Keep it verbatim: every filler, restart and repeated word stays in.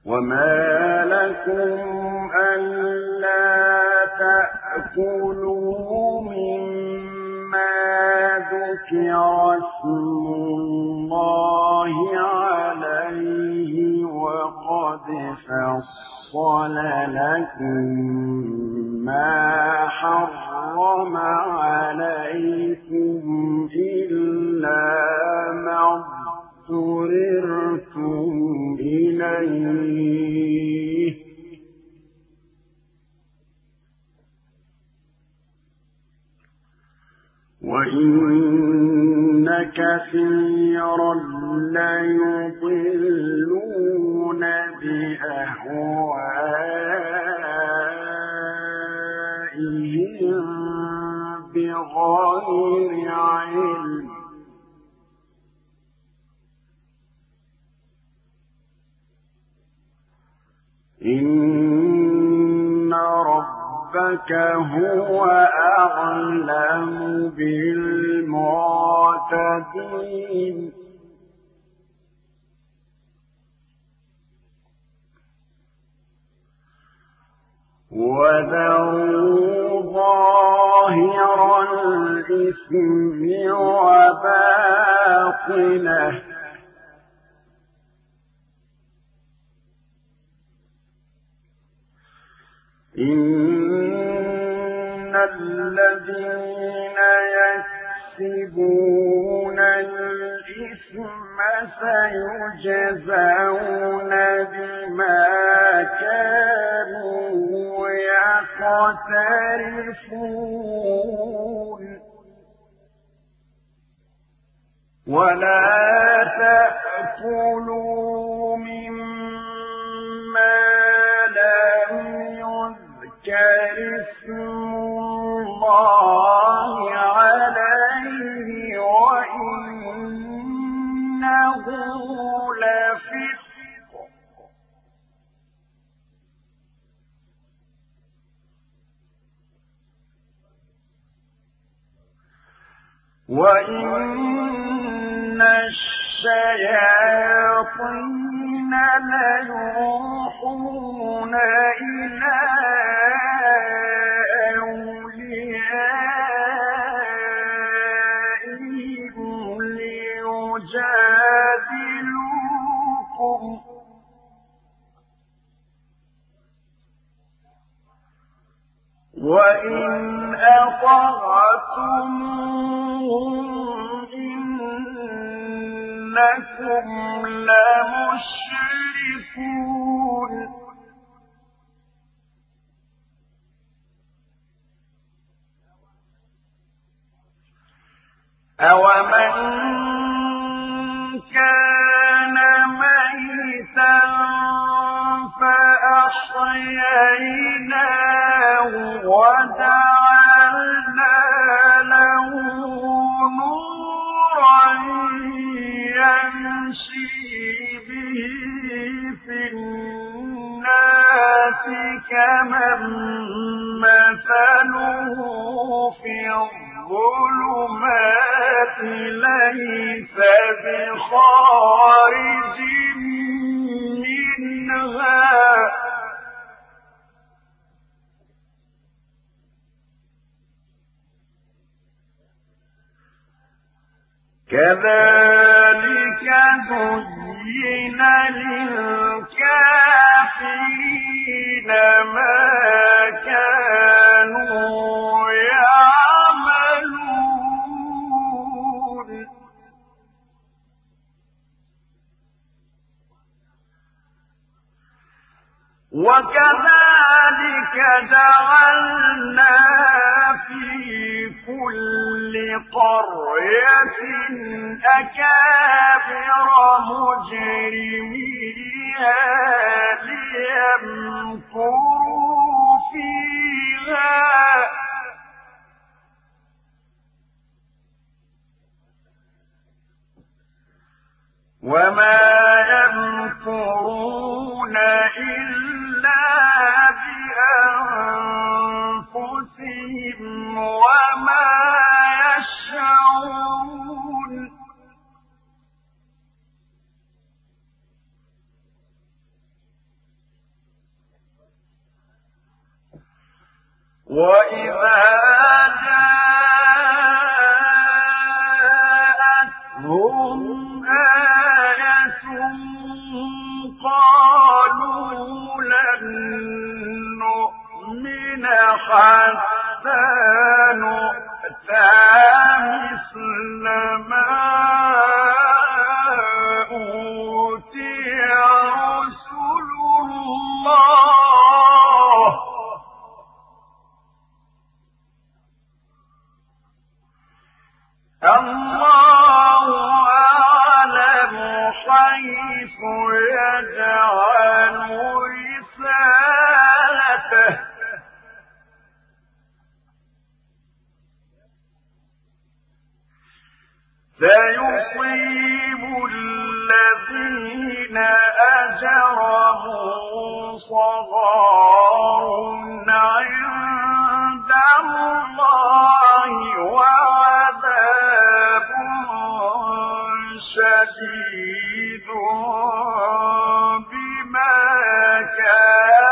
وما لكم ألا تأكلوا مما ذكر اسم الله عليه وقد فصل لكم ما حرم عليكم إلا ما اضطررتم إليه وإن كثيرا ليضلون بأهوائهم بغير علم إن ربك هو أعلم بالمعتدين وذروا ظاهر الإثم وباطنه إن الذين يكسبون الإثم سيجزون بما كانوا يقترفون ولا تأكلوا مما لم يذكر اسم الله عليه وإنه لفسق وإن الشياطين ليوحون إلى أوليائهم ليجادلوكم وإن أطعتموهم إنكم لمشركون أومن كان ميتا فأحييناه وجعلنا له نورا يمشي به في الناس كمن مثله في الظلمات ليس بخارج منها كذلك زين للكافرين ما كانوا يعملون وكذلك جعلنا في كل قرية أكابر مجرميها ليمكروا فيها وما يمكرون إلا بأنفسهم وما يشعرون وإذا جاءتهم آية قالوا لن نؤمن حتى نؤتى مثل ما أوتي رسل الله الله أعلم حيث يجعل رسالته سيصيب الذين أجرموا صغار عند الله وعذاب شديد بما كانوا